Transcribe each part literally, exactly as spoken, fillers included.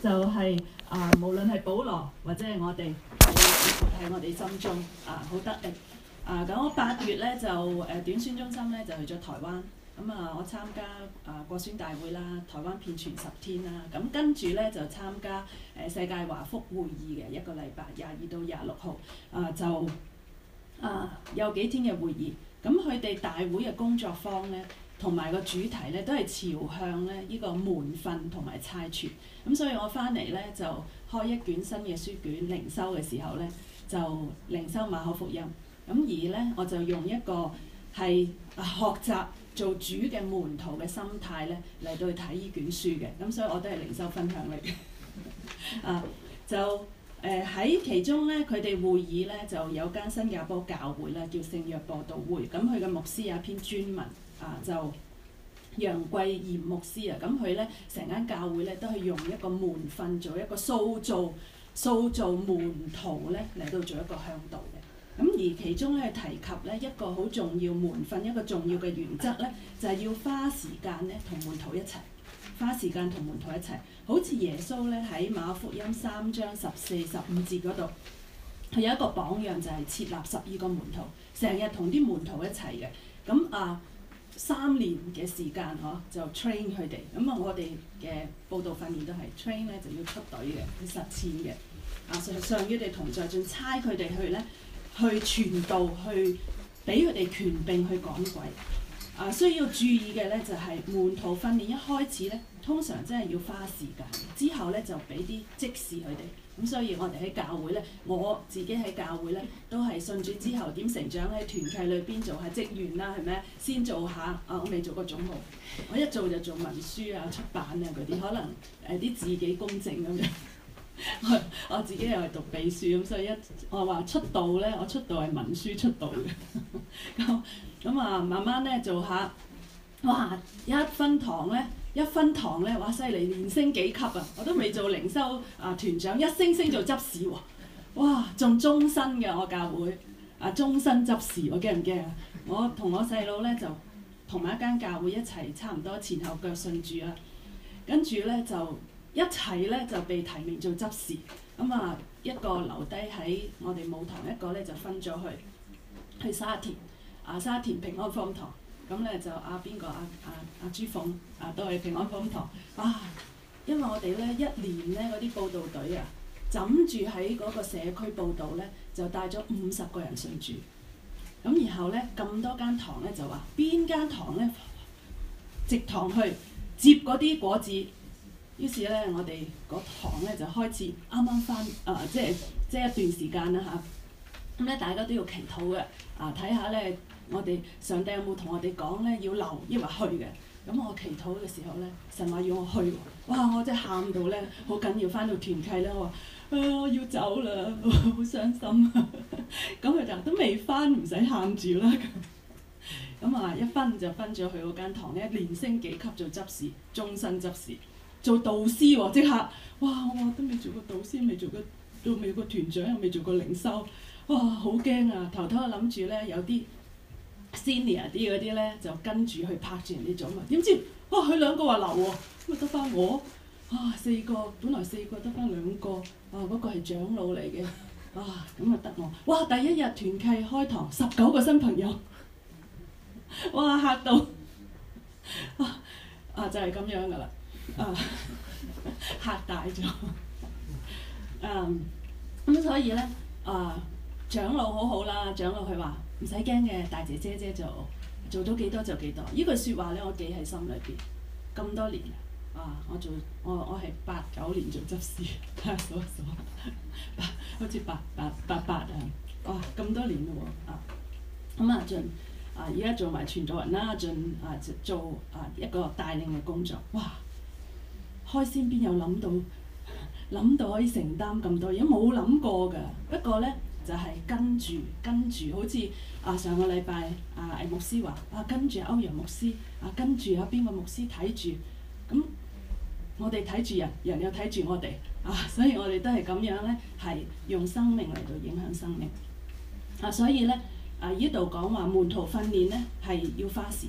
就係、啊，無論係保羅或者係我哋喺我哋心中啊，好得力啊！咁我八月咧就誒、呃、短宣中心咧就去咗台灣，咁啊我參加啊國宣大會啦，台灣遍傳十天啦，咁跟住咧就參加誒、呃、世界華福會議嘅一個禮拜，廿二到廿六號啊就啊有幾天嘅會議，咁佢哋大會嘅工作坊咧。同埋個主題咧都係朝向咧呢個門訓同埋差傳，咁所以我翻嚟咧就開一卷新嘅書卷，靈修嘅時候咧就靈修馬可福音，咁而咧我就用一個係學習做主嘅門徒嘅心態咧嚟到去睇呢卷書嘅，咁所以我都係靈修分享嚟嘅，啊就誒喺、呃、其中咧佢哋會議咧就有間新加坡教會啦，叫聖約播道會，咁佢嘅牧師有一篇專文。啊，就楊貴賢牧師啊，咁佢咧成間教會咧都係用一個門訓做一個塑造、塑造門徒咧嚟到做一個向導嘅。咁而其中咧提及咧一個好重要門訓一個重要嘅原則咧，就係、是、要花時間咧同門徒一齊，花時間同門徒一齊。好似耶穌咧喺馬可福音三章十四、十五節嗰度，佢有一個榜樣就係設立十二個門徒，成日同啲門徒一齊嘅。咁啊〜三年嘅時間嗬，就 train 佢哋。咁啊，我哋嘅佈道訓練都係 train 咧，就要出隊嘅，去實踐嘅。啊，上上與佢哋同在，仲差佢哋去咧，去傳道，去俾佢哋權柄去趕鬼。啊，需要注意嘅咧就係、是、門徒訓練一開始咧，通常真係要花時間，之後咧就俾啲即時佢哋。咁所以我哋喺教會咧，我自己喺教會咧都係信主之後點成長喺團契裏邊做下職員啦，係咪？先做下啊，我未做過總務，我一做就做文書啊、出版啊嗰啲，可能誒啲、呃、字幾公正咁樣。我我自己又係讀秘書咁，所以一我話出道咧，我出道係文書出道嘅。咁咁啊，慢慢咧做下，哇！一分堂咧。一分堂咧，哇犀利，連升幾級啊！我都未做靈修啊團長，一升升做執事喎、啊，哇！仲終身嘅我教會啊，終身執事，我驚唔驚啊？我同我細佬咧就同埋一間教會一齊，差唔多前後腳信主啊。跟住咧就一齊咧就被提名做執事，咁、嗯、啊一個留低喺我哋母堂，一個咧就分咗去去沙田啊沙田平安福音堂。咁咧就阿邊個阿阿阿朱鳳啊都係平安福音堂啊，因為我哋咧一年咧嗰啲佈道隊啊，枕住喺嗰個社區佈道咧，就帶咗五十個人信主。咁然後咧咁多間堂咧就話邊間堂咧直堂去接嗰啲果子，於是咧我哋嗰堂咧就開始啱啱翻啊，即係即係一段時間啦嚇。咁、啊、咧大家都要祈禱嘅啊，睇下咧。我哋上帝有冇同我哋講咧要留抑或去嘅？咁我祈禱嘅時候咧，神話要我去喎，哇！我真係喊到咧，好緊要翻到團契咧，我話啊我要走啦，好傷心。咁佢就都未翻，唔使喊住啦。咁啊一分就分咗去嗰間堂咧，連升幾級做執事，終身執事，做導師喎，即刻哇！我都未做過導師，未做過都未做過團長，又未做過靈修，哇！好驚啊！頭頭諗住咧有啲。senior 啲嗰啲咧就跟住去拍住人哋做嘛，點知哇佢兩個話留喎，咁咪得翻我啊四個，本來四個得翻兩個，啊嗰、那個係長老嚟嘅，啊咁啊得我，哇第一日團契開堂十九個新朋友，哇嚇到，啊啊就係、是、咁樣噶啦，啊嚇大咗，嗯咁所以咧啊長老好好啦，長老佢話。唔使驚嘅，大姐姐姐就做到幾多就幾多。呢句説話咧，我記喺心裏邊咁多年啊！我做我我係八九年做執事，睇下數一數，八好似八八八八啊！哇，咁多年咯喎啊！咁啊，盡啊而家做埋傳道人啦，盡啊做啊一個帶領嘅工作。哇！開先邊有諗到諗到可以承擔咁多嘢，冇諗過㗎。不過咧。就係跟住跟住，好似啊上個禮拜啊魏牧師話啊跟住歐陽牧師啊跟住啊邊個牧師睇住，咁我哋睇住人，人又睇住我哋啊，所以我哋都係咁樣咧，係用生命嚟到影響生命啊，所以咧啊呢度講話門徒訓練咧係要花時間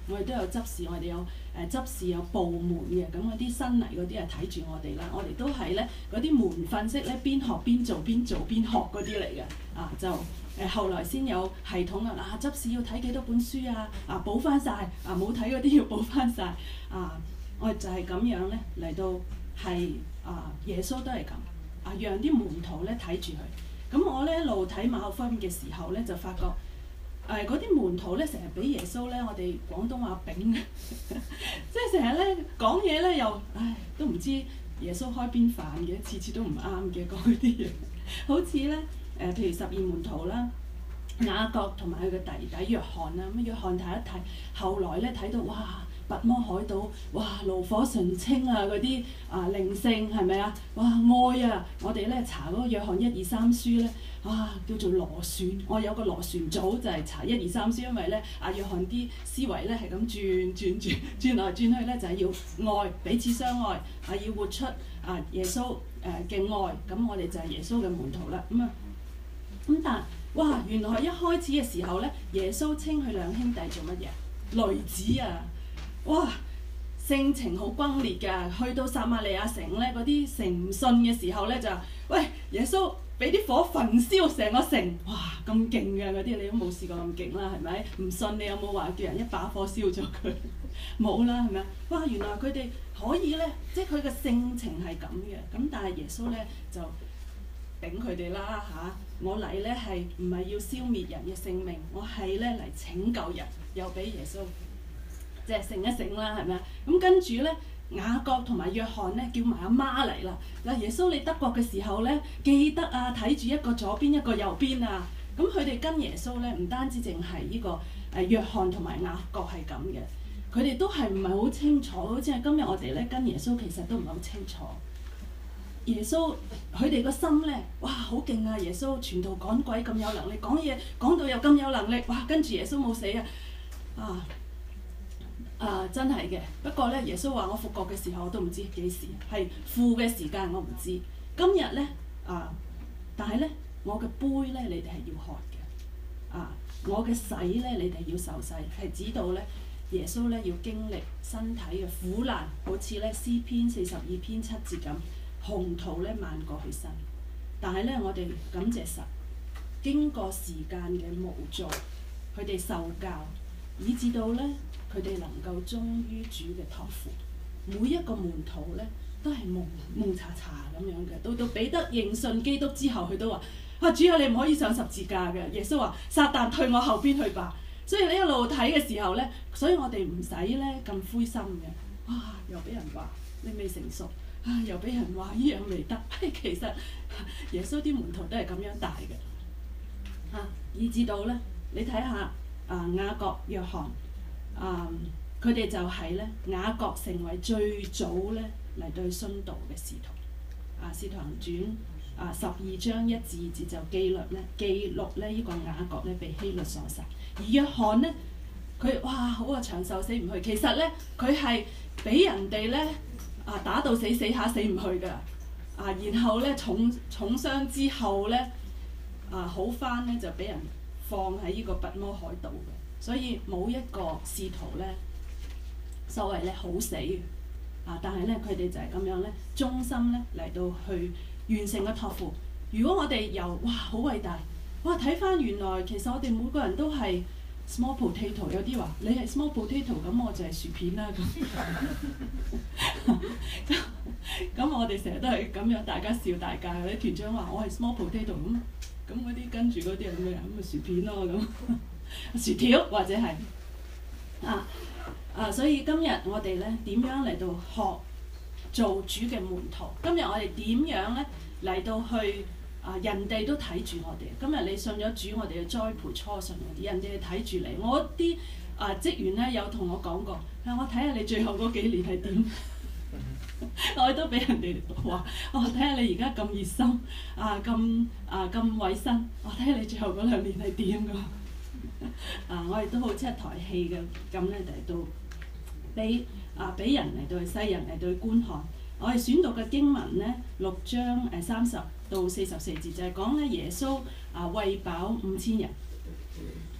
我哋都有執事，我哋有誒、呃、執事有部門嘅，咁嗰啲新嚟嗰啲係睇住我哋啦。我哋都係咧嗰啲門訓式咧，邊學邊做，邊做邊學嗰啲嚟嘅。啊，就誒、呃、後來先有系統啊！啊，執事要睇幾多本書啊？啊，補翻晒啊！冇睇嗰啲要補翻晒啊！我哋就係咁樣咧嚟到係啊，耶穌都係咁啊，讓啲門徒咧睇住佢。咁我咧一路睇馬可福音嘅時候咧，就發覺。誒嗰啲門徒咧，成日俾耶穌咧，我哋廣東話丙，即係成日咧講嘢咧，又唉都唔知耶穌開邊飯嘅，次次都唔啱嘅講嗰啲嘢，好似咧誒，譬如十二門徒啦，雅各同埋佢嘅弟弟約翰啦，咁約翰睇一睇，後來咧睇到哇，拔摩海島，哇爐火純青啊嗰啲啊靈性係咪啊？哇愛啊！我哋咧查嗰個約翰一二三書咧。哇！叫做螺旋，我有個螺旋組就係查一二三書，因為咧阿約翰啲思維咧係咁轉轉轉轉來轉去咧，就係、是、要愛彼此相愛，啊要活出啊耶穌誒嘅愛，咁我哋就係耶穌嘅門徒啦。咁啊咁但哇，原來一開始嘅時候咧，耶穌稱佢兩兄弟做乜嘢？雷子啊！哇，性情好轟烈㗎。去到撒瑪利亞城咧，嗰啲城唔信嘅時候咧，就喂耶穌。俾啲火焚燒成個城，哇咁勁嘅嗰啲，你都冇試過咁勁啦，係咪？唔信你有冇話叫人一把火燒咗佢？冇啦，係咪啊？哇！原來佢哋可以咧，即係佢嘅性情係咁嘅。咁但係耶穌咧就頂佢哋啦嚇！我嚟咧係唔係要消滅人嘅性命？我係咧嚟拯救人，又俾耶穌即係醒一醒啦，係咪啊？咁跟住咧。雅各同埋約翰咧叫埋阿媽嚟啦！嗱，耶穌你得國嘅時候咧，記得啊，睇住一個左邊一個右邊啊！咁佢哋跟耶穌咧，唔單止淨係呢個誒、呃、約翰同埋雅各係咁嘅，佢哋都係唔係好清楚？好似係今日我哋咧跟耶穌其實都唔係好清楚。耶穌佢哋個心咧，哇好勁啊！耶穌傳道趕鬼咁有能力，講嘢講到又咁有能力，哇！跟住耶穌冇死啊！啊！啊，真係嘅。不過咧，耶穌話我復國嘅時候我都唔知幾時，係父嘅時間我唔知。今日咧啊，但係咧我嘅杯咧，你哋係要喝嘅。啊，我嘅洗咧，你哋要受洗，係指到咧耶穌咧要經歷身體嘅苦難，好似咧詩篇四十二篇七節咁，洪濤咧漫過佢身。但係咧，我哋感謝神，經過時間嘅無助，佢哋受教，以至到咧。佢哋能夠忠於主嘅託付，每一個門徒咧都係蒙蒙查查咁樣嘅。到到彼得認信基督之後，佢都話：啊，主啊，你唔可以上十字架嘅。耶穌話：撒旦退我後邊去吧。所以你一路睇嘅時候咧，所以我哋唔使咧咁灰心嘅。哇！又俾人話你未成熟，啊又俾人話依樣未得。其實耶穌啲門徒都係咁樣大嘅，啊以至到咧，你睇下啊雅各、約翰。啊！佢哋、um, 就係咧，雅各成為最早咧嚟對殉道嘅使徒。啊，《使徒行傳》啊十二章一至二節就記錄咧，記錄咧呢個雅各咧被希律所殺。而約翰咧，佢哇好啊，長壽死唔去。其實咧，佢係俾人哋咧啊打到死死下死唔去㗎。啊，然後咧重重傷之後咧啊好返咧就俾人放喺呢個拔摩海島嘅。所以冇一個使徒咧，所謂咧好死嘅，啊！但係咧佢哋就係咁樣咧，忠心咧嚟到去完成個託付。如果我哋由哇好偉大，哇睇返原來其實我哋每個人都係 small potato， 有啲話你係 small potato， 咁我就係薯片啦咁。咁我哋成日都係咁樣，大家笑大家。有啲團長話我係 small potato，咁咁嗰啲跟住嗰啲係咩啊？咁咪薯片咯咁。薯條或者係啊啊，所以今日我哋咧點樣嚟到學做主嘅門徒？今日我哋點樣咧嚟到去啊？人哋都睇住我哋。今日你信咗主，我哋要栽培初信嗰啲人哋睇住你。我啲啊職員咧有同我講過，啊我睇下你最後嗰幾年係點。我都俾人哋話，我睇下你而家咁熱心啊，咁啊咁委身，我睇下你最後嗰兩年係點㗎。啊！我哋都好似一台戲嘅咁咧，嚟到俾啊俾人嚟到去世人嚟到去觀看。我哋選讀嘅經文咧，六章誒三十到四十四節就係講咧耶穌啊餵飽五千人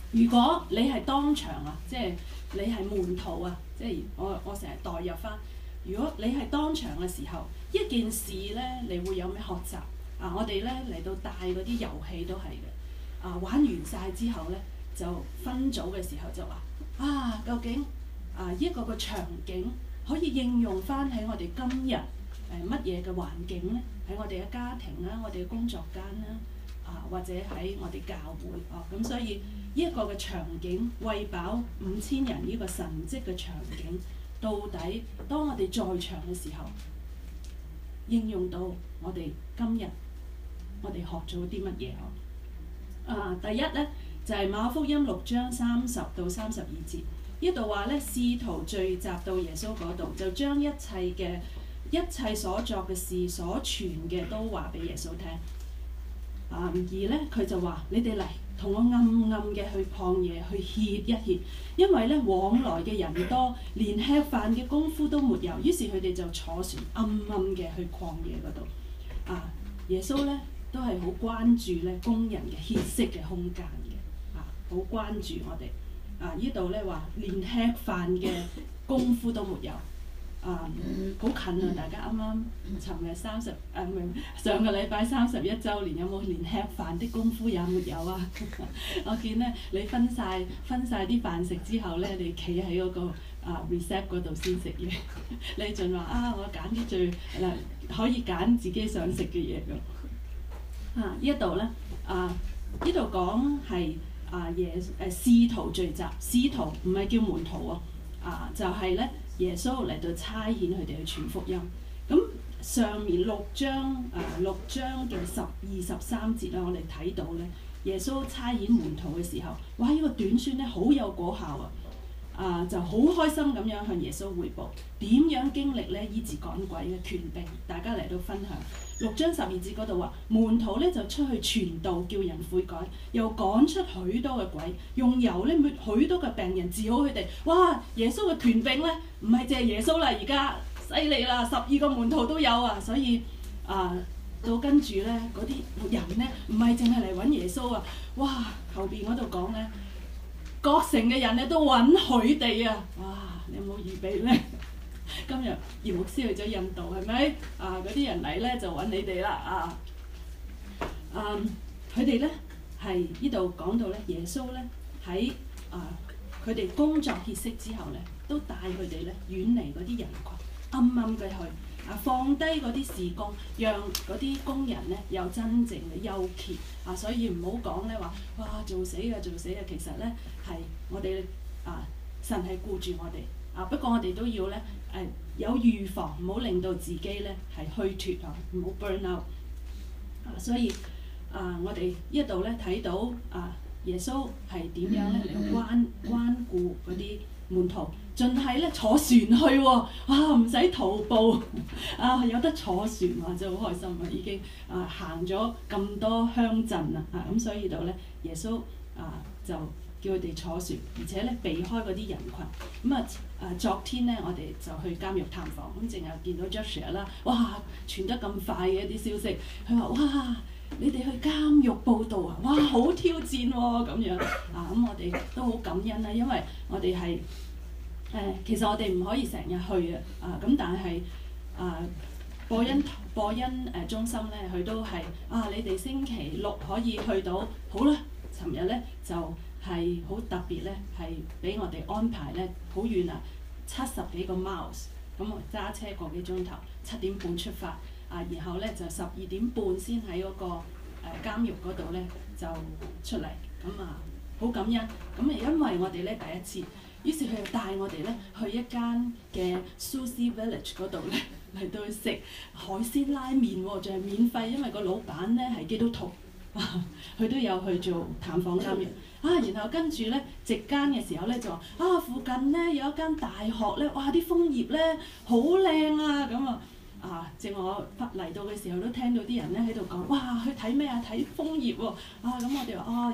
如果你係當場啊，即係你係門徒啊，即係我我成日代入翻。如果你係當場嘅時候，一件事咧，你會有咩學習啊？我哋咧嚟到帶嗰啲遊戲都係嘅。啊，玩完晒之後咧，就分組嘅時候就話啊，究竟啊一個個場景可以應用翻喺我哋今日誒乜嘢嘅環境咧？喺我哋嘅家庭啦，我哋嘅工作間啦，啊或者喺我哋教會哦，咁、啊、所以呢一個嘅場景餵飽五千人呢個神蹟嘅場景，到底當我哋在場嘅時候，應用到我哋今日我哋學咗啲乜嘢哦？啊，第一咧就係、是、馬可福音六章三十到三十二節，呢度話咧，使徒聚集到耶穌嗰度，就將一切嘅一切所作嘅事、所傳嘅都話俾耶穌聽。啊，而咧佢就話：你哋嚟同我暗暗嘅去曠野去歇一歇，因為咧往來嘅人多，連吃飯嘅功夫都沒有。於是佢哋就坐船暗暗嘅去曠野嗰度。啊，耶穌咧都係好關注咧工人嘅歇息嘅空間嘅，啊，好關注我哋。啊，呢度咧話連吃飯嘅功夫都沒有。啊，好近啊！大家啱啱尋日三十誒唔係上個禮拜三十一週年，有冇連吃飯的功夫也沒有啊？我見咧你分晒分晒啲飯食之後咧，你企喺嗰個啊 recept 嗰度先食嘢。你盡話啊，我揀啲最嗱可以揀自己想食嘅嘢㗎。啊，呢一度咧啊，呢度講係啊耶誒使徒聚集，使徒唔係叫門徒喎。啊，就係、是、咧。耶穌嚟到差遣佢哋去傳福音。咁上面六章誒、呃、六章嘅十二十三節啦，我哋睇到咧，耶穌差遣門徒嘅時候，哇！呢、這個短宣咧好有果效啊！啊、呃，就好開心咁樣向耶穌彙報點樣經歷咧醫治趕鬼嘅權柄，大家嚟到分享。六章十二節嗰度話，門徒咧就出去傳道，叫人悔改，又趕出許多嘅鬼，用油咧抹許多嘅病人，治好佢哋。哇！耶穌嘅權柄咧，唔係淨係耶穌啦，而家犀利啦，十二個門徒都有啊。所以啊，到跟住咧嗰啲人咧，唔係淨係嚟揾耶穌啊。哇！後邊嗰度講咧，各城嘅人咧都揾佢哋啊。哇！你有冇預備咧？今日葉牧師去咗印度，係咪？啊，嗰啲人嚟咧就揾你哋啦，啊，嗯，佢哋咧係呢度講到咧，耶穌咧喺啊佢哋工作歇息之後咧，都帶佢哋咧遠離嗰啲人群，暗暗嘅去啊放低嗰啲事工，讓嗰啲工人咧有真正嘅休歇啊，所以唔好講咧話哇做死啊做死啊，其實咧係我哋啊神係顧住我哋。啊！不過我哋都要咧，誒、呃、有預防，唔好令到自己咧係虛脱啊，唔好 burn out。啊，所以啊，我哋呢一度咧睇到啊，耶穌係點樣咧嚟關關顧嗰啲門徒，盡係咧坐船去喎、哦，啊唔使徒步，啊有得坐船啊，真係好開心啊！已經啊行咗咁多鄉鎮啦，啊咁所以度咧耶穌啊就叫佢哋坐船，而且咧避開嗰啲人群。咁啊誒，昨天咧我哋就去監獄探訪，咁淨係見到 Joshua 啦，哇傳得咁快嘅一啲消息，佢話哇你哋去監獄報道啊，哇好挑戰喎、哦、咁樣啊，咁我哋都好感恩啦，因為我哋係誒其實我哋唔可以成日去啊，啊咁但係啊播恩播恩誒、呃、中心咧，佢都係啊你哋星期六可以去到，好啦，尋日咧就。係好特別咧，係俾我哋安排咧，好遠啊，七十幾個 miles，咁我揸車個幾鐘頭，七點半出發，啊，然後咧就十二點半先喺嗰個誒、呃、監獄嗰度咧就出嚟，咁啊好感恩，咁啊因為我哋咧第一次，於是佢就帶我哋咧去一間嘅 Sushi Village 嗰度咧嚟到去食海鮮拉麵喎，仲係免費，因為個老闆咧係基督徒。佢都有去做探訪監獄啊，然後跟住咧席間嘅時候咧就話啊，附近咧有一間大學咧，哇啲楓葉咧好靚啊咁啊啊！正我嚟到嘅時候都聽到啲人咧喺度講，哇去睇咩啊？睇楓葉喎啊！咁我哋話啊，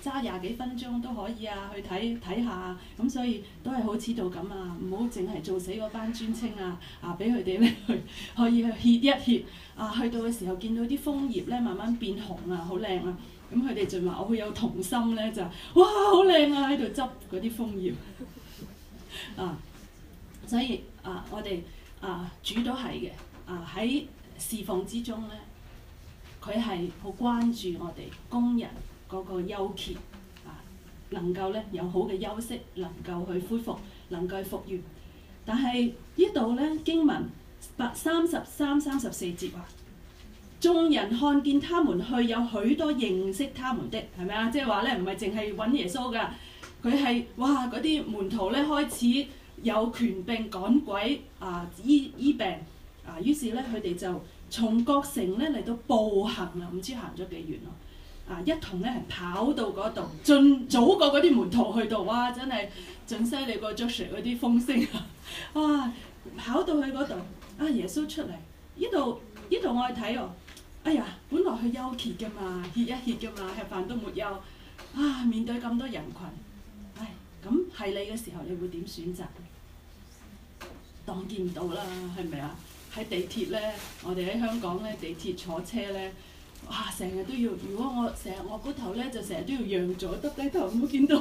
揸廿幾分鐘都可以啊，去睇睇下。咁所以都係好似到咁啊，唔好淨係做死嗰班專青啊，啊俾佢哋咧去可以去歇一歇啊，去到嘅時候見到啲楓葉咧慢慢變紅啊，好靚啊！咁佢哋就話我好有童心咧，就哇好靚啊，喺度執嗰啲楓葉啊，所以啊我哋啊主都係嘅啊喺侍奉之中咧，佢係好關注我哋工人嗰個休歇啊，能夠咧有好嘅休息，能夠去恢復，能夠去復原。但係呢度咧經文八三十三三十四節話。眾人看見他們去，有許多認識他們的，係咪啊？即係話咧，唔係淨係揾耶穌㗎，佢係哇嗰啲門徒咧開始有權柄趕鬼啊，醫醫病啊，於是咧佢哋就從各城咧嚟到步行啊，唔知行咗幾遠咯啊，一同咧係跑到嗰度，盡早過嗰啲門徒去到，哇！真係仲犀利過 Joshua 嗰啲風聲啊！哇，跑到去嗰度啊，耶穌出嚟，呢度呢度我去睇喎。哎呀，本來去休歇㗎嘛，歇一歇㗎嘛，吃飯都沒有。啊，面對咁多人群，唉，咁係你嘅時候，你會點選擇？當見唔到啦，係咪啊？喺地鐵咧，我哋喺香港咧，地鐵坐車咧，哇，成日都要。如果我成日我嗰頭咧，就成日都要讓座，耷低頭唔好見到。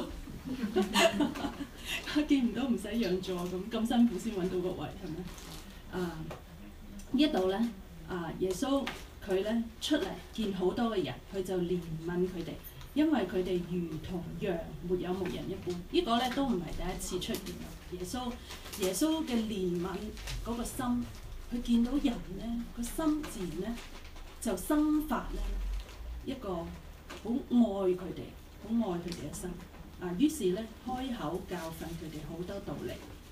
見唔到唔使讓座咁，咁辛苦先揾到個位，係咪？啊，呢一度咧，啊，耶穌。佢咧出嚟見好多嘅人，佢就憐憫佢哋，因為佢哋如同羊沒有牧人一般。這個、呢個咧都唔係第一次出現啦。耶穌耶穌嘅憐憫嗰個心，佢見到人咧個心自然咧就生發咧一個好愛佢哋，好愛佢哋嘅心啊。於是咧開口教訓佢哋好多道理。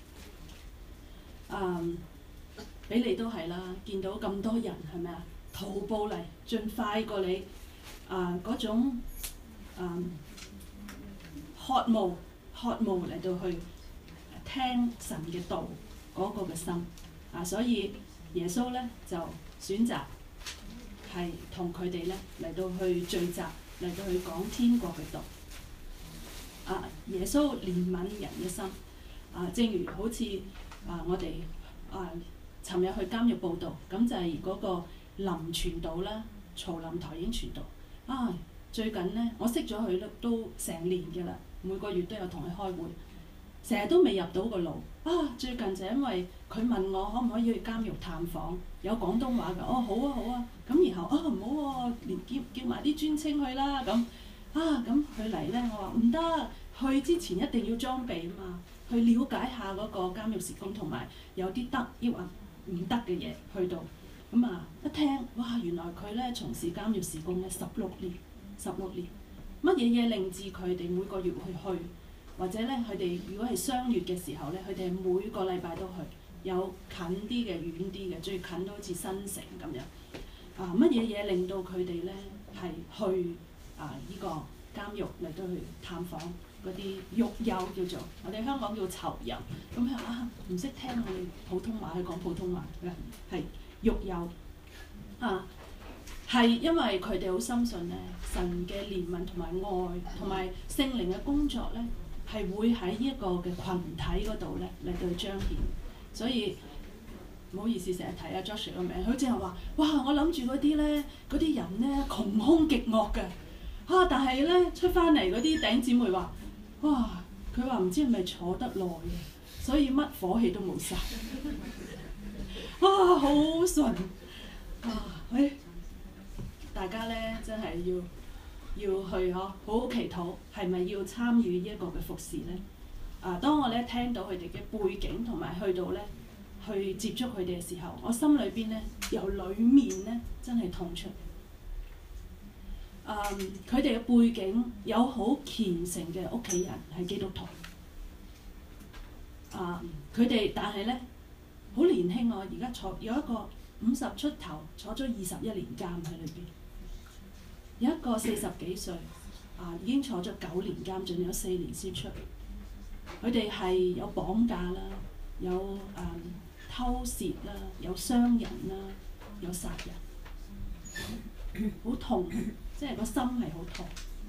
嗯，俾你都係啦，見到咁多人係咪啊？徒步嚟，盡快過你啊！嗰種啊渴慕、渴慕嚟到去聽神嘅道嗰個嘅心啊，所以耶穌咧就選擇係同佢哋咧嚟到去聚集，嚟到去講天國嘅道啊！耶穌憐憫人嘅心啊，正如好似啊我哋啊尋日去監獄報道，咁就係嗰個。林傳道啦，曹林台已經傳道啊！最近咧，我識咗佢都都成年嘅啦，每個月都有同佢開會，成日都未入到個腦啊！最近就因為佢問我可唔可以去監獄探訪，有廣東話㗎，哦好啊好啊，咁然後啊唔好喎，連叫叫埋啲專青去啦咁啊，咁佢嚟咧，我話唔得，去之前一定要裝備啊嘛，去了解下嗰個監獄事工同埋有啲得抑或唔得嘅嘢去到。咁啊！一聽，哇！原來佢咧從事監獄事工咧十六年，十六年，乜嘢嘢令至佢哋每個月會去，或者咧佢哋如果係雙月嘅時候咧，佢哋每個禮拜都去，有近啲嘅、遠啲嘅，最近都好似新城咁樣。啊！乜嘢嘢令到佢哋咧係去啊？呢個監獄嚟到去探訪嗰啲獄友叫做，我哋香港叫囚友。咁佢啊唔識聽我哋普通話，佢講普通話嘅係。獄友啊，係因為佢哋好深信咧，神嘅憐憫同埋愛同埋聖靈嘅工作咧，係會喺呢一個嘅群體嗰度咧嚟到彰顯。所以唔好意思，成日睇阿 Joshua 個名，佢淨係話：哇！我諗住嗰啲咧，嗰啲人咧窮兇極惡嘅啊！但係咧出翻嚟嗰啲弟兄姊妹話：哇！佢話唔知係咪坐得耐啊，所以乜火氣都冇晒。哇！好順啊！誒，大家咧真係要要去嗬，好好祈禱，係咪要參與呢一個嘅服侍咧？啊！當我咧聽到佢哋嘅背景同埋去到咧去接觸佢哋嘅時候，我心裏邊咧由裡面咧真係痛出。嗯，佢哋嘅背景有好虔誠嘅屋企人係基督徒。啊！佢哋但係咧。好年輕啊！而家坐有一個五十出頭，坐咗二十一年監喺裏邊；有一個四十幾歲，啊已經坐咗九年監，仲有四年先出。佢哋係有綁架啦，有誒、嗯、偷竊啦，有傷人啦，有殺人，好痛，即係個心係好痛。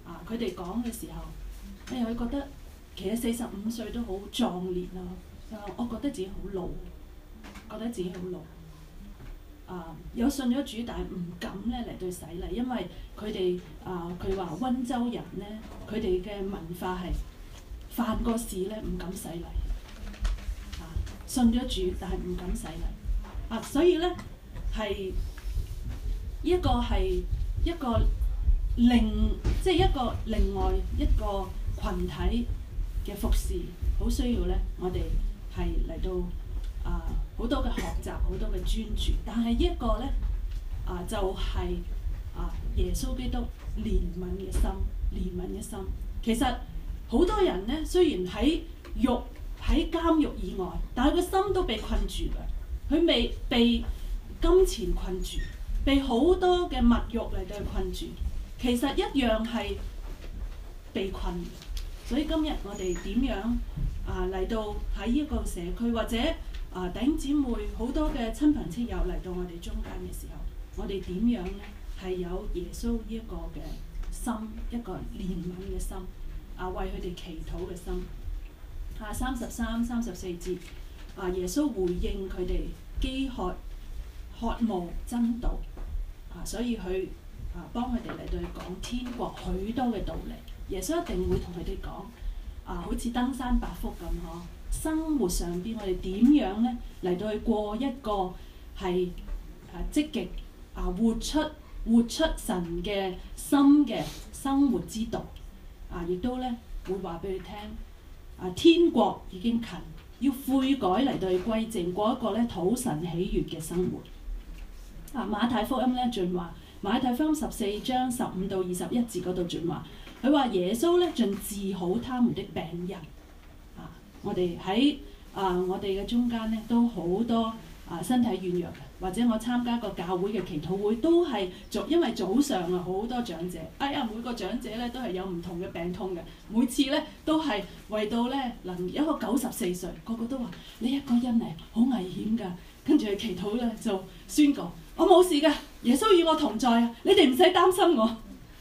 啊，佢哋講嘅時候，你又會覺得其實四十五歲都好壯烈咯。我覺得自己好老，覺得自己好老。啊，有信咗主，但係唔敢咧嚟到洗禮，因為佢哋啊，佢話溫州人咧，佢哋嘅文化係犯過事咧唔敢洗禮。啊，信咗主，但係唔敢洗禮。啊，所以咧係一個係一個另即係一個另外一個群體嘅服侍，好需要咧，我哋係嚟到啊好多嘅學習，好多嘅專注。但係一個咧啊就係、是、啊耶穌基督憐憫嘅心，憐憫嘅心。其實好多人咧，雖然喺獄喺監獄以外，但係個心都被困住嘅。佢未被金錢困住，被好多嘅物慾嚟到困住，其實一樣係被困嘅。所以今日我哋點樣啊嚟到喺呢個社區，或者啊弟兄姊妹好多嘅親朋戚友嚟到我哋中間嘅時候，我哋點樣咧係有耶穌呢一個嘅心，一個憐憫嘅心啊，為佢哋祈禱嘅心。啊，三十三、三十四節啊，耶穌回應佢哋飢渴渴慕真道啊，所以佢啊幫佢哋嚟到去講天國許多嘅道理。耶穌一定會同佢哋講啊，好似登山百福咁嗬。生活上邊我哋點樣咧嚟到去過一個係啊積極啊活出活出神嘅心嘅生活之道啊，亦都咧會話俾佢聽啊，天國已經近，要悔改嚟到去歸正，過一個咧討神喜悅嘅生活。啊，馬太福音咧盡話，馬太福音十四章十五到二十一節嗰度盡話，佢話耶穌咧盡治好他們的病人。啊，我哋喺啊我哋嘅中間咧都好多啊身體軟弱嘅，或者我參加個教會嘅祈禱會都係早，因為早上啊好多長者，哎呀每個長者咧都係有唔同嘅病痛嘅，每次咧都係為到咧能一個九十四歲，個個都話你一個人嚟好危險㗎，跟住去祈禱咧就宣告我冇事㗎，耶穌與我同在啊，你哋唔使擔心我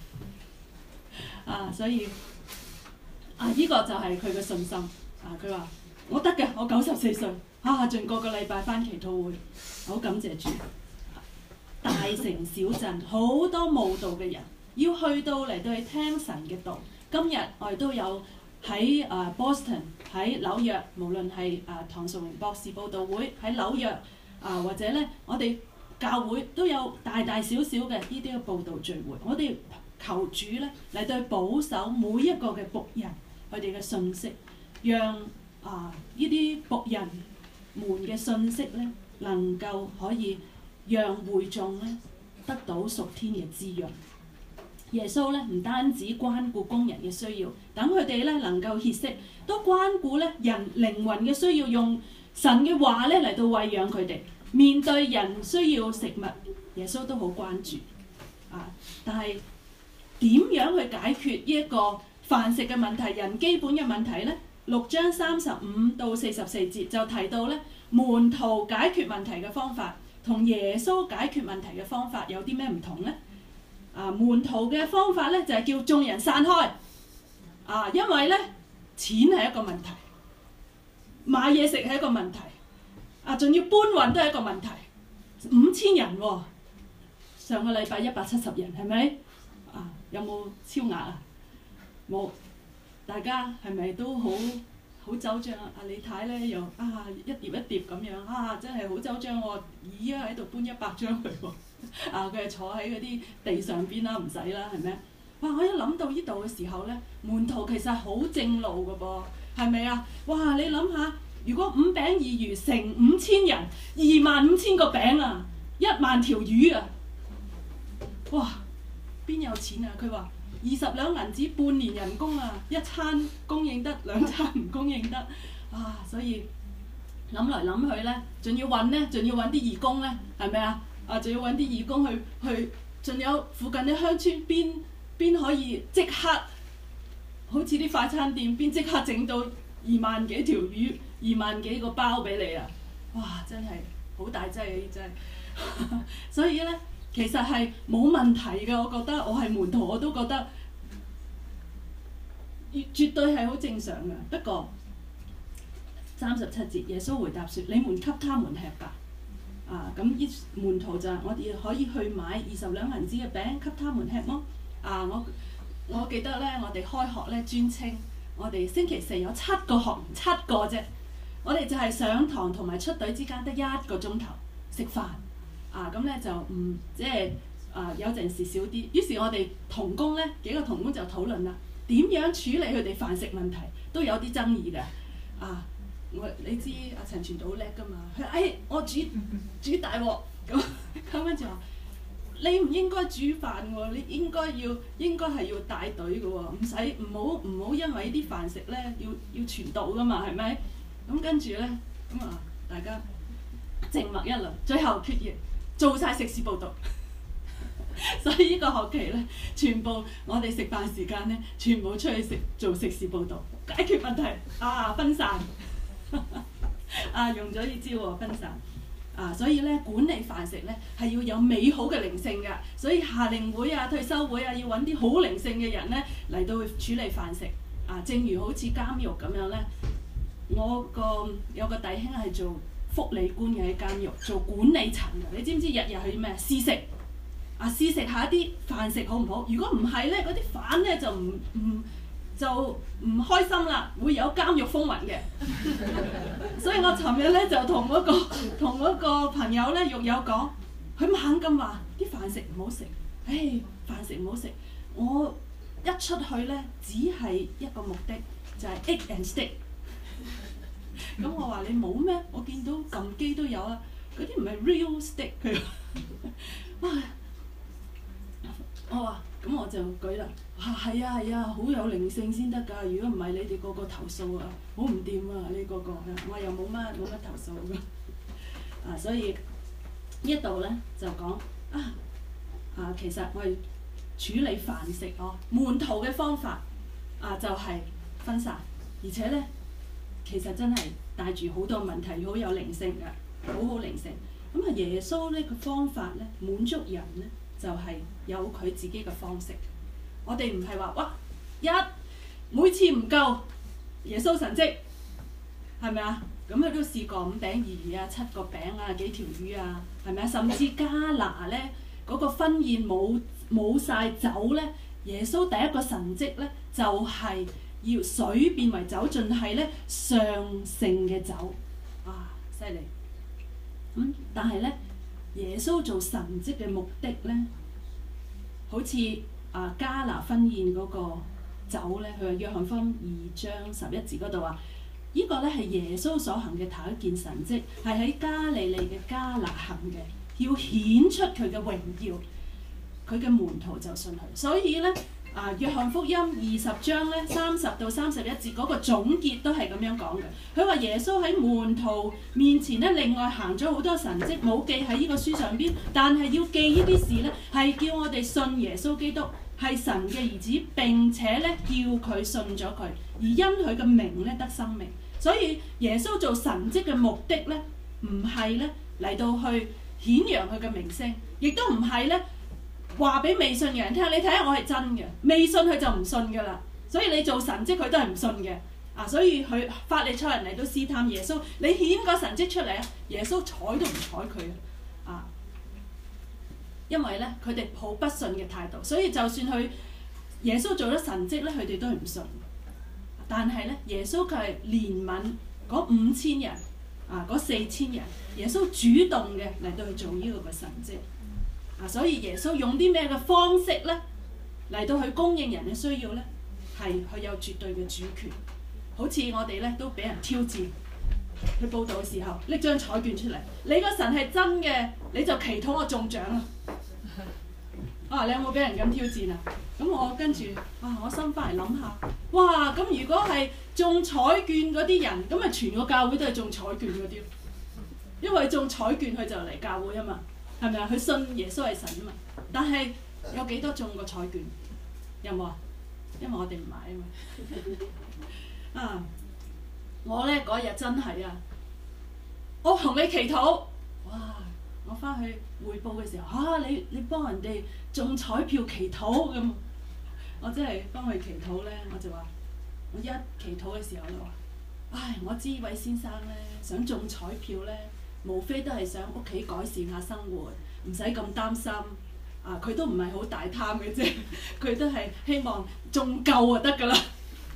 啊，所以啊呢個就係佢嘅信心啊，佢話我得嘅，我九十四歲。啊！盡個個禮拜返祈禱會，好感謝主。大城小鎮好多慕道嘅人，要去到嚟到去聽神嘅道。今日我哋都有喺啊 Boston 喺紐約，無論係啊唐崇榮博士佈道會喺紐約啊，或者咧我哋教會都有大大小小嘅呢啲嘅佈道聚會。我哋求主咧嚟到去保守每一個嘅僕人佢哋嘅信息，讓啊呢啲僕人門嘅信息咧，能夠可以讓會眾咧得到屬天嘅滋潤。耶穌咧唔單止關顧工人嘅需要，等佢哋咧能夠歇息，都關顧咧人靈魂嘅需要，用神嘅話咧嚟到餵養佢哋。面對人需要食物，耶穌都好關注啊！但係點樣去解決呢一個飯食嘅問題，人基本嘅問題咧？六章三十五到四十四節就提到咧，門徒解決問題嘅方法同耶穌解決問題嘅方法有啲咩唔同咧？啊，門徒嘅方法咧就係叫眾人散開，啊，因為咧錢係一個問題，買嘢食係一個問題，啊，仲要搬運都係一個問題。五千人喎，上個禮拜一百七十人係咪？啊，有冇超額啊？冇。大家係咪都好好周章啊？阿李太咧又啊一疊一疊咁樣啊，真係好周章喎！咦啊喺度搬一百張去喎！啊佢係坐喺嗰啲地上邊啦，唔使啦，係咪？哇！我一諗到呢度嘅時候咧，門徒其實好正路㗎噃，係咪啊？哇！你諗下，如果五餅二魚乘五千人，二萬五千個餅啊，一萬條魚啊，哇！邊有錢啊？佢話。二十兩銀紙半年人工啊，一餐供應得，兩餐唔供應得啊！所以諗來諗去咧，仲要揾咧，仲要揾啲義工咧，係咪啊？啊，仲要揾啲義工去去，仲有附近啲鄉村邊邊可以即刻，好似啲快餐店邊即刻整到二萬幾條魚、二萬幾個包俾你啊！哇！真係好大劑啊！真係，所以咧。其實係冇問題嘅，我覺得我係門徒，我都覺得絕對係好正常嘅。不過三十七節，耶穌回答說：你們給他們吃吧。啊，咁啲門徒就我哋可以去買二十兩銀子嘅餅給他們吃麼？啊，我我記得咧，我哋開學咧專稱，我哋星期四有七個學員，七個啫。我哋就係上堂同埋出隊之間得一個鐘頭食飯。啊，咁咧就唔即係啊有陣時少啲。於是我哋同工咧幾個同工就討論啦，點樣處理佢哋飯食問題，都有啲爭議嘅。啊！我你知阿陳傳道好叻㗎嘛？佢話：誒我煮煮大鑊咁，咁跟住話你唔應該煮飯喎，你應該要應該係要帶隊嘅喎，唔使唔好唔好因為啲飯食咧要要傳道㗎嘛，係咪？咁跟住咧咁啊，大家靜默一輪，最後決議做晒食事報導。所以呢個學期咧，全部我哋食飯時間咧，全部出去食做食事報導，解決問題啊，分散。啊，用咗呢招喎，分散啊，所以咧管理飯食咧係要有美好嘅靈性㗎，所以夏令會啊、退休會啊，要揾啲好靈性嘅人咧嚟到去處理飯食啊。正如好似監獄咁樣咧，我個有個弟兄係做福利官嘅喺監獄做管理層嘅，你知唔知日日去咩試食啊？試食下啲飯食好唔好？如果唔係咧，嗰啲飯咧就唔唔就唔開心啦，會有監獄風雲嘅。所以我尋日咧就同嗰、嗰個同嗰個朋友咧獄友講，佢猛咁話啲飯食唔好食，唉，飯食唔好食。我一出去咧，只係一個目的，就係、係、egg and steak。咁我話你冇咩？我見到撳機都有啊，嗰啲唔係 real steak 佢。哇！我話咁我就舉啦。啊，係啊係啊，好有靈性先得㗎。如果唔係，你哋個個投訴啊，好唔掂啊！你個個，我又冇乜冇乜投訴㗎。啊，所以呢一度咧就講啊啊，其實我哋處理飯食哦，門徒嘅方法啊就係、是、分散，而且咧其實真係帶住好多問題，好有靈性㗎，好好靈性。咁啊，耶穌呢個方法咧滿足人咧就係、是、有佢自己嘅方式。我哋唔係話哇一每次唔夠耶穌神蹟係咪啊？咁佢都試過五餅二魚啊、七個餅啊、幾條魚啊，係咪啊？甚至加拿咧嗰、那個婚宴冇冇曬酒咧，耶穌第一個神蹟咧就係、是、要水變為酒，盡係咧上乘嘅酒，啊犀利！咁、嗯、但係咧耶穌做神蹟嘅目的咧，好似啊加拿婚宴嗰個酒咧，佢話約翰福音二章十一節嗰度話，呢、這個咧係耶穌所行嘅頭一件神蹟，係喺加利利嘅加拿行嘅，要顯出佢嘅榮耀，佢嘅門徒就信佢。所以咧啊約翰福音二十章咧三十到三十一節嗰個總結都係咁樣講嘅。佢話耶穌喺門徒面前咧，另外行咗好多神蹟，冇記喺呢個書上邊，但係要記呢啲事咧，係叫我哋信耶穌基督係神嘅兒子，並且咧叫佢信咗佢，而因佢嘅名咧得生命。所以耶穌做神蹟嘅目的咧，唔係咧嚟到去顯揚佢嘅名聲，亦都唔係咧話俾未信嘅人聽。你睇下我係真嘅，未信佢就唔信噶啦。所以你做神蹟佢都係唔信嘅啊。所以佢法利賽人嚟到試探耶穌，你顯個神蹟出嚟啊！耶穌睬都唔睬佢啊。因為咧佢哋抱不信嘅態度，所以就算佢耶穌做咗神蹟咧，佢哋都係唔信。但係咧，耶穌佢係憐憫嗰五千人啊，嗰四千人，耶穌主動嘅嚟到去做呢個嘅神蹟啊。所以耶穌用啲咩嘅方式咧嚟到去供應人嘅需要咧，係佢有絕對嘅主權。好似我哋咧都俾人挑戰，去報道嘅時候拎張彩券出嚟，你個神係真嘅，你就祈禱我中獎啊！啊，你有冇俾人咁挑戰啊？咁我跟住啊，我心翻嚟諗下，哇！咁如果係中彩券嗰啲人，咁咪全個教會都係中彩券嗰啲，因為中彩券佢就嚟教會啊嘛，係咪啊？佢信耶穌係神啊嘛。但係有幾多中過彩券？有冇啊？因為我哋唔買啊嘛。啊！我咧嗰日真係啊，我同你祈禱，哇！我翻去匯報嘅時候，啊你你幫人哋中彩票祈禱咁，我真係幫佢祈禱咧，我就話我一祈禱嘅時候就話：唉，我知呢位先生咧想中彩票咧，無非都係想屋企改善下生活，唔使咁擔心。啊，佢都唔係好大貪嘅啫，佢都係希望中夠就得㗎啦。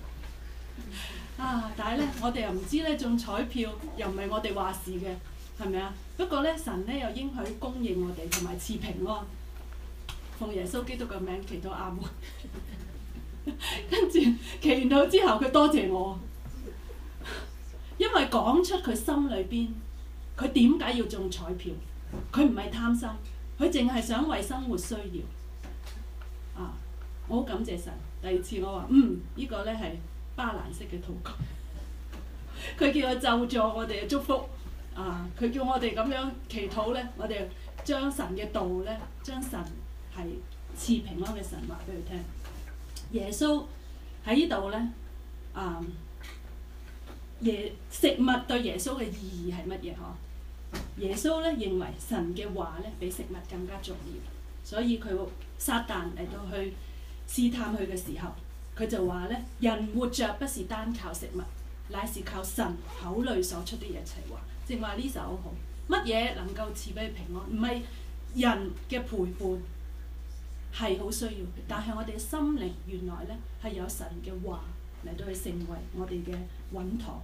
啊，但係咧，我哋又唔知咧中彩票又唔係我哋話事嘅，係咪啊？不過咧，神咧又應許供應我哋同埋賜平安。奉耶穌基督嘅名祈禱阿門。跟住祈完禱之後，佢多謝我，因為講出佢心裏邊，佢點解要中彩票？佢唔係貪心。佢淨係想為生活需要，啊！我好感謝神。第二次我話：嗯，呢、這個咧係巴蘭式嘅禱告。佢叫我咒詛我哋嘅祝福，啊！佢叫我哋咁樣祈禱咧，我哋將神嘅道咧，將神係賜平安嘅神話俾佢聽。耶穌喺呢度咧，啊！耶食物對耶穌嘅意義係乜嘢？嗬？耶穌咧認為神嘅話咧比食物更加重要，所以佢撒旦嚟到去試探佢嘅時候，佢就話咧：人活着不是單靠食物，乃是靠神口裏所出的一切話。正話呢首好，乜嘢能夠賜俾平安？唔係人嘅陪伴係好需要嘅，但係我哋嘅心靈原來咧係有神嘅話嚟到去成為我哋嘅穩妥。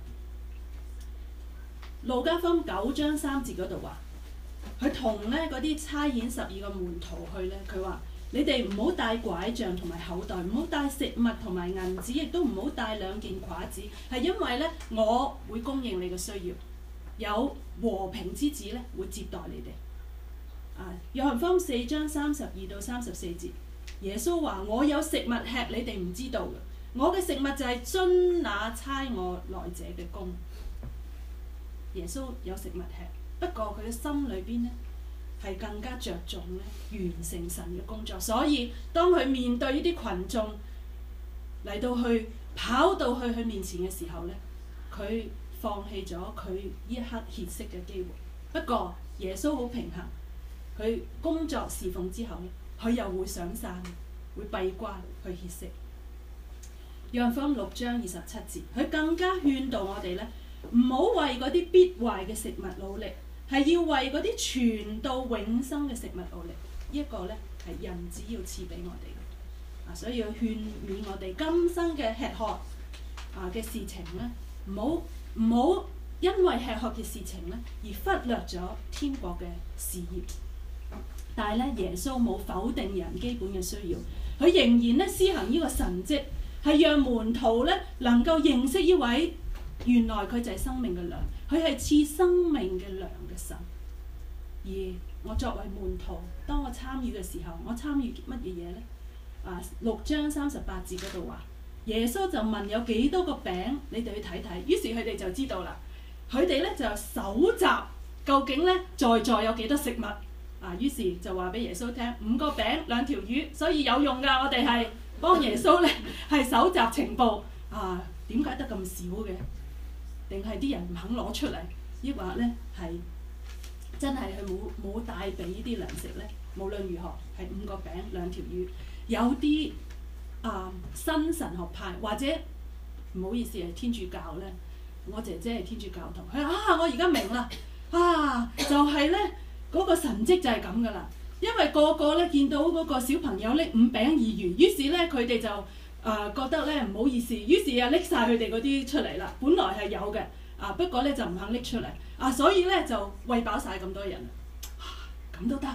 路加福音九章三節嗰度話，佢同咧嗰啲差遣十二個門徒去咧，佢話：你哋唔好帶拐杖同埋口袋，唔好帶食物同埋銀紙，亦都唔好帶兩件褂子，係因為咧我會供應你嘅需要，有和平之子咧會接待你哋。啊，約翰福音四章三十二到三十四節，耶穌話：我有食物吃，你哋唔知道嘅，我嘅食物就係遵那差我來者嘅工。耶穌有食物吃，不過佢嘅心裏邊咧係更加着重咧完成神嘅工作，所以當佢面對呢啲群眾嚟到去跑到去佢面前嘅時候咧，佢放棄咗佢呢一刻歇息嘅機會。不過耶穌好平衡，佢工作侍奉之後咧，佢又會上山，會閉關去歇息。約翰福音六章二十七節，佢更加勸導我哋咧。唔好為嗰啲必壞嘅食物努力，係要為嗰啲傳到永生嘅食物努力。這個、呢一個咧係人子要賜俾我哋嘅，啊，所以要勸勉我哋今生嘅吃喝啊嘅事情咧，唔好唔好因為吃喝嘅事情咧而忽略咗天國嘅事業。但係咧，耶穌冇否定人基本嘅需要，佢仍然咧施行呢個神蹟，係讓門徒咧能夠認識呢位。原來佢就係生命嘅糧，佢係賜生命嘅糧嘅神。而我作為門徒，當我參與嘅時候，我參與乜嘢嘢呢？啊，六章三十八節嗰度話，耶穌就問有幾多個餅，你哋去睇睇。於是佢哋就知道啦。佢哋咧就搜集究竟咧在座有幾多食物。啊，於是就話俾耶穌聽，五個餅兩條魚，所以有用㗎。我哋係幫耶穌咧係搜集情報。啊，點解得咁少嘅？定係啲人唔肯攞出嚟，抑或咧係真係佢冇冇帶俾呢啲糧食咧？無論如何係五個餅兩條魚。有啲啊、呃、新神學派或者唔好意思係天主教咧，我姐姐係天主教徒，佢話啊我而家明啦，啊就係咧嗰個神蹟就係咁噶啦，因為個個咧見到嗰個小朋友拎五餅二魚，於是咧佢哋就。誒、呃、覺得咧唔好意思，於是啊拎晒佢哋嗰啲出嚟啦。本來係有嘅，啊不過咧就唔肯拎出嚟，啊所以咧就餵飽晒咁多人。咁都得，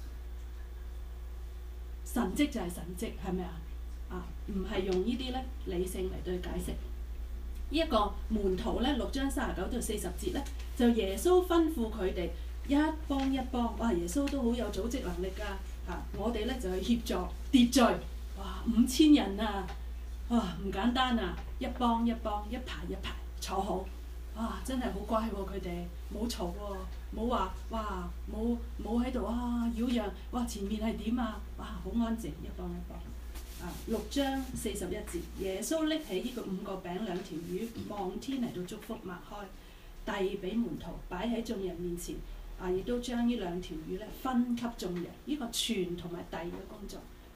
神蹟就係神蹟，係咪啊？啊唔係用呢啲咧理性嚟對解釋。呢、這、一個門徒咧六章三十九到四十節咧，就耶穌吩咐佢哋一幫一幫，哇！耶穌都好有組織能力㗎，嚇、啊、我哋咧就去協助秩序。哇！五千人啊，哇唔簡單啊！一幫一幫，一排一排坐好，哇！真係好乖喎，佢哋冇嘈喎，冇話哇冇冇喺度啊擾攘，哇前面係點啊？哇好安靜，一幫一幫。啊六章四十一節，耶穌拎起呢個五個餅兩條魚，望天嚟到祝福，擘開，遞俾門徒，擺喺眾人面前。啊！亦都將呢兩條魚咧分給眾人，呢、這個傳同埋遞嘅工作。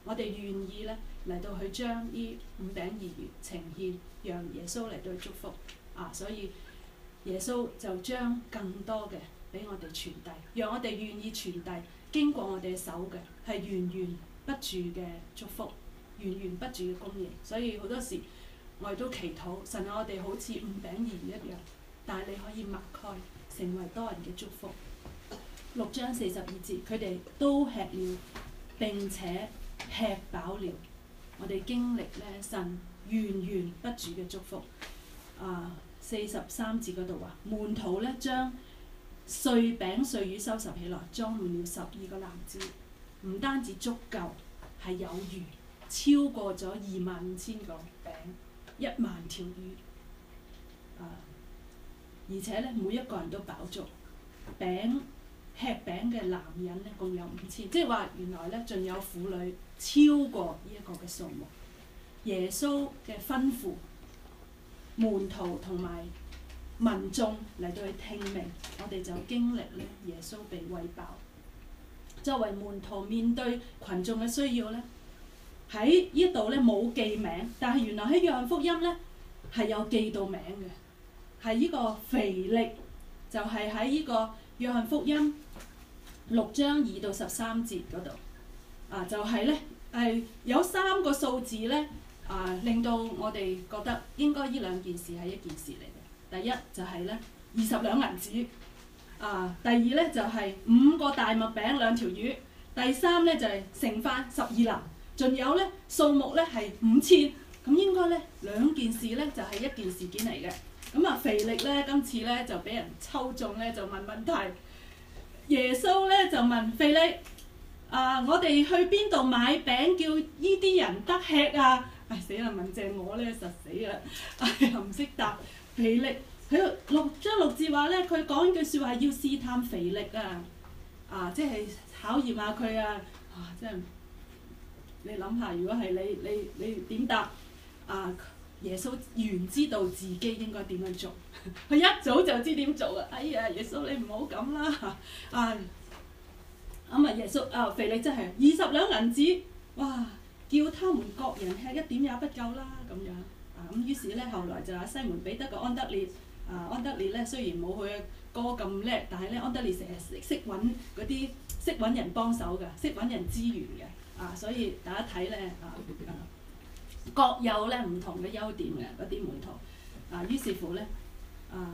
我哋願意咧嚟到去將呢五餅二魚呈獻，讓耶穌嚟到去祝福啊！所以耶穌就將更多嘅俾我哋傳遞，讓我哋願意傳遞，經過我哋嘅手嘅係源源不住嘅祝福，源源不住嘅供應。所以好多時我哋都祈禱神啊，我哋好似五餅二魚一樣，但係你可以擘開，成為多人嘅祝福。六章四十二節，佢哋都吃了並且吃飽了。我哋經歷咧神源源不住嘅祝福。啊，四十三節嗰度話，門徒咧將碎餅碎魚收拾起來，裝滿了十二個籃子，唔單止足夠，係有餘，超過咗二萬五千個餅，一萬條魚。啊，而且咧每一個人都飽足，餅。吃餅嘅男人咧共有五千，即係話原來咧仲有婦女超過呢一個嘅數目。耶穌嘅吩咐，門徒同埋民眾嚟到去聽命，我哋就經歷咧耶穌被餵飽。作為門徒面對群眾嘅需要咧，喺呢度咧冇記名，但係原來喺約翰福音咧係有記到名嘅，係呢個腓力，就係喺呢個約翰福音六章二到十三節嗰度，啊就係咧係有三個數字咧，啊令到我哋覺得應該呢兩件事係一件事嚟嘅。第一就係咧二十兩銀子，啊第二咧就係、是、五個大麥餅兩條魚，第三咧就係、是、盛翻十二籃，仲有咧數目咧係五千，咁應該咧兩件事咧就係、是、一件事件嚟嘅。咁啊，腓力咧今次咧就俾人抽中咧，就問問題。耶穌咧就問腓力：啊，我哋去邊度買餅叫呢啲人得吃啊？唉死啦！問正我咧實死啦！唉又唔識答。腓力喺六章六節話咧，佢講句説話要試探腓力啊！啊，即係考驗下佢啊！啊，真係你諗下，如果係你你你點答啊？耶穌原知道自己應該點樣做，佢一早就知點做啊！哎呀，耶穌你唔好咁啦啊！咁啊，耶穌啊，腓力真係二十兩銀子，哇！叫他們各人吃一點也不夠啦咁樣啊！咁於是咧，後來就阿西門彼得個安德烈啊，安德烈咧雖然冇佢嘅哥咁叻，但係咧安德烈成日識識揾嗰啲識揾人幫手嘅，識揾人資源嘅啊，所以大家睇咧啊啊！各有咧唔同嘅優點嘅嗰啲門徒，啊於是乎咧，啊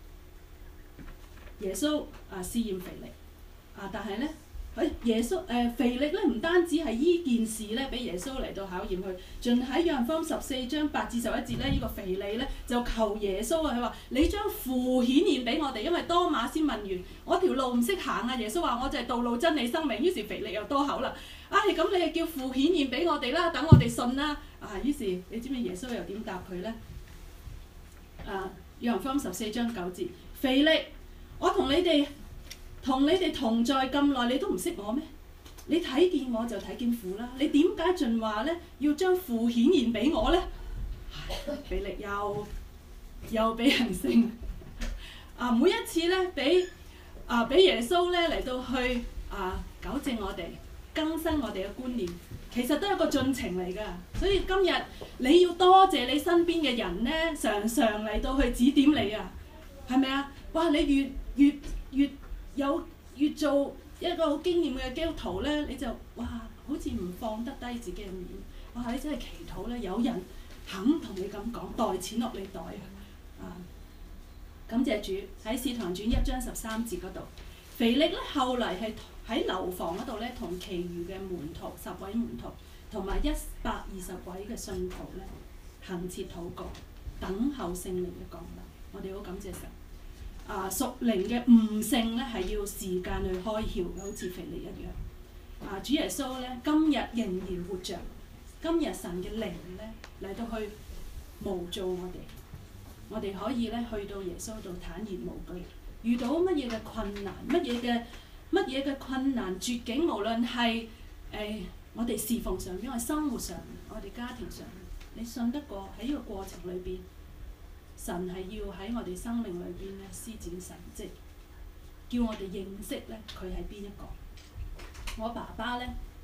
耶穌啊試驗腓力，啊但係咧，喺耶穌誒腓力咧唔單止係依件事咧俾耶穌嚟到考驗佢，仲喺約翰福音十四章八至十一節咧，呢、這個腓力咧就求耶穌啊，佢話你將父顯現俾我哋，因為多馬先問完我條路唔識行啊，耶穌話我就係道路真理生命，於是腓力又多口啦，唉、哎、咁你就叫父顯現俾我哋啦，等我哋信啦。啊！於是你知唔知耶穌又點答佢咧？啊，約翰福音十四章九節，腓力，我同你哋同你哋同在咁耐，你都唔識我咩？你睇見我就睇見父啦。你點解盡話咧要將父顯現俾我咧？腓力又又俾人勝啊！每一次咧俾啊俾耶穌咧嚟到去啊糾正我哋，更新我哋嘅觀念。其實都係一個進程嚟㗎，所以今日你要多謝你身邊嘅人咧，常常嚟到去指點你啊，係咪啊？哇！你越越越有越做一個好經驗嘅基督徒咧，你就哇，好似唔放得低自己嘅面。哇！你真係祈禱咧，有人肯同你咁講，袋錢落你袋啊！啊，感謝主喺《使徒行傳》一章十三節嗰度，腓力咧後嚟係喺樓房嗰度咧，同其餘嘅門徒十位門徒同埋一百二十位嘅信徒咧，恆切禱告，等候聖靈嘅降臨。我哋好感謝神。啊，屬靈嘅悟性咧係要時間去開竅嘅，好似腓力一樣。啊，主耶穌咧今日仍然活着，今日神嘅靈咧嚟到去模造我哋，我哋可以咧去到耶穌度坦然無懼。遇到乜嘢嘅困難，乜嘢嘅乜嘢嘅困難絕境，無論係誒我哋侍奉上邊，我哋生活上，我哋家庭上，你信得過喺呢個過程裏邊，神係要喺我哋生命裏邊咧施展神蹟，叫我哋認識咧佢係邊一個。我爸爸咧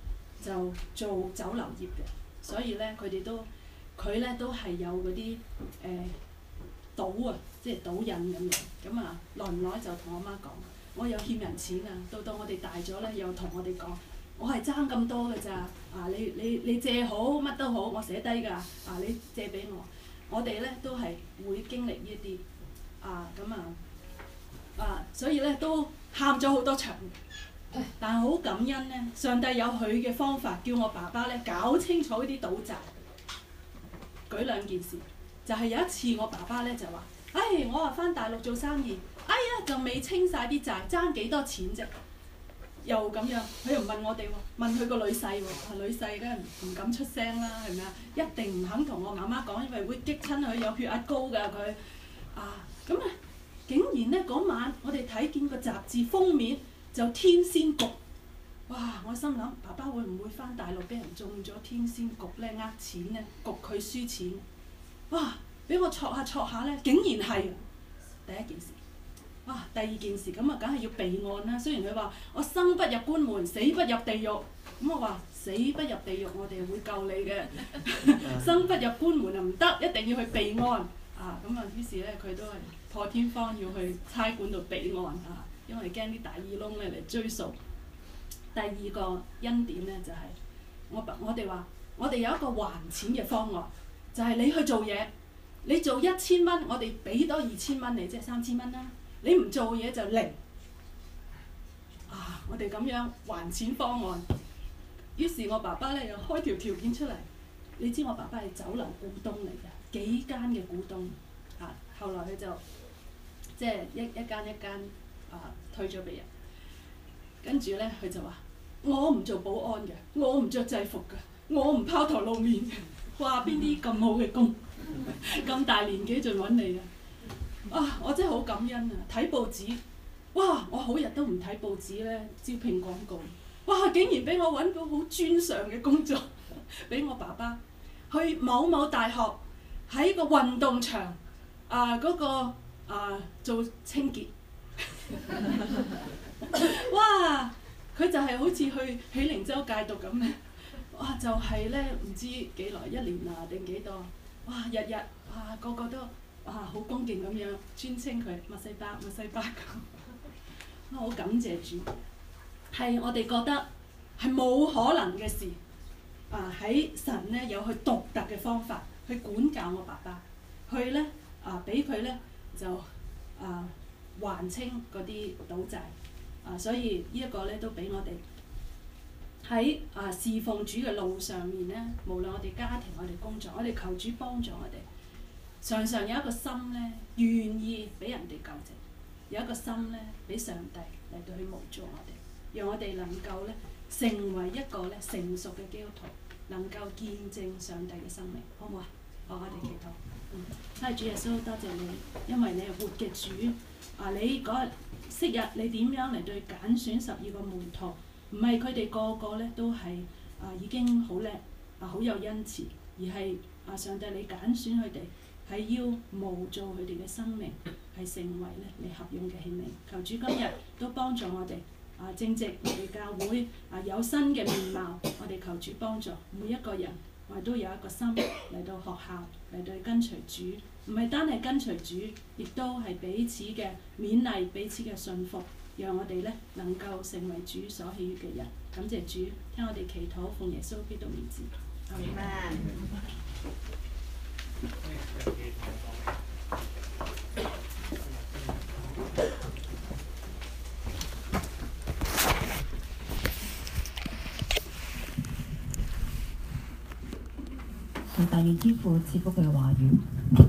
就做酒樓業嘅，所以咧佢哋都佢咧都係有嗰啲誒賭啊，即係賭癮咁樣。咁啊耐唔耐就同我媽講，我有欠人錢啊，到到我哋大咗咧又同我哋講，我係爭咁多嘅咋，啊你你你借好乜都好，我寫低㗎，啊你借俾我，我哋咧都係會經歷呢一啲，啊咁啊啊所以咧都喊咗好多場。但係好感恩咧，上帝有佢嘅方法，叫我爸爸咧搞清楚呢啲賭債。舉兩件事，就係、是、有一次我爸爸咧就話：，唉、哎，我話翻大陸做生意，哎呀，就未清晒啲債，爭幾多錢啫？又咁樣，佢又唔問我哋喎，問佢個女婿喎，女婿梗係唔敢出聲啦，係咪啊？一定唔肯同我媽媽講，因為會激親佢，有血壓高㗎佢。啊，咁啊，竟然咧嗰晚我哋睇見個雜誌封面。就天仙局，哇！我心諗爸爸會唔會翻大陸俾人中咗天仙局咧，呃錢咧，焗佢輸錢？哇！俾我戳下戳下咧，竟然係第一件事。哇！第二件事咁啊，梗係要備案啦。雖然佢話我生不入官門，死不入地獄，咁我話死不入地獄，我哋會救你嘅。生不入官門啊唔得，一定要去備案啊！咁啊，於是咧佢都係破天荒要去差館度備案啊。因為驚啲大耳窿咧嚟追訴。第二個恩典咧就係、是、我我哋話，我哋有一個還錢嘅方案，就係、是、你去做嘢，你做一千蚊，我哋俾多二千蚊你，即係三千蚊啦。你唔做嘢就零。啊！我哋咁樣還錢方案，於是我爸爸咧又開條條件出嚟。你知我爸爸係酒樓股東嚟嘅，幾間嘅股東。啊！後來佢就即係一一間一間。啊！退咗俾人，跟住咧佢就話：我唔做保安嘅，我唔着制服嘅，我唔拋頭露面嘅。哇！邊啲咁好嘅工，咁大年紀仲揾你啊！啊！我真係好感恩啊！睇報紙，哇！我好日都唔睇報紙咧，招聘廣告，哇！竟然俾我揾到好專上嘅工作，俾我爸爸去某某大學喺個運動場啊嗰、嗰個啊做清潔。哇！佢就係好似去喜靈洲戒毒咁咧，哇！就係咧唔知幾耐一年啊定幾多？哇！日日哇個個都哇好恭敬咁樣尊稱佢墨西巴墨西巴咁。我好感謝主，係我哋覺得係冇可能嘅事啊！喺神咧有佢獨特嘅方法去管教我爸爸，去咧啊俾佢咧就啊。還清嗰啲賭債啊，所以呢一個咧都俾我哋喺啊侍奉主嘅路上面咧，無論我哋家庭、我哋工作，我哋求主幫助我哋，常常有一個心咧願意俾人哋救濟，有一個心咧俾上帝嚟到去扶助我哋，讓我哋能夠咧成為一個咧成熟嘅基督徒，能夠見證上帝嘅生命，好唔好啊？好，我哋祈禱。嗯，多謝主耶穌，多謝你，因為你係活嘅主。啊！你嗰日昔日你點樣嚟對揀選十二個門徒？唔係佢哋個個咧都係啊已經好叻啊好有恩慈，而係啊上帝你揀選佢哋係要模造佢哋嘅生命，係成為咧你合用嘅器皿。求主今日都幫助我哋啊正直我哋教會啊有新嘅面貌，我哋求主幫助每一個人，我哋都有一個心嚟到學校嚟到跟隨主。唔係單係跟隨主，亦都係彼此嘅勉勵，彼此嘅信服，讓我哋咧能夠成為主所喜悅嘅人。感謝主，聽我哋祈禱，奉耶穌基督名字。阿們。 係大願天父賜福嘅話語。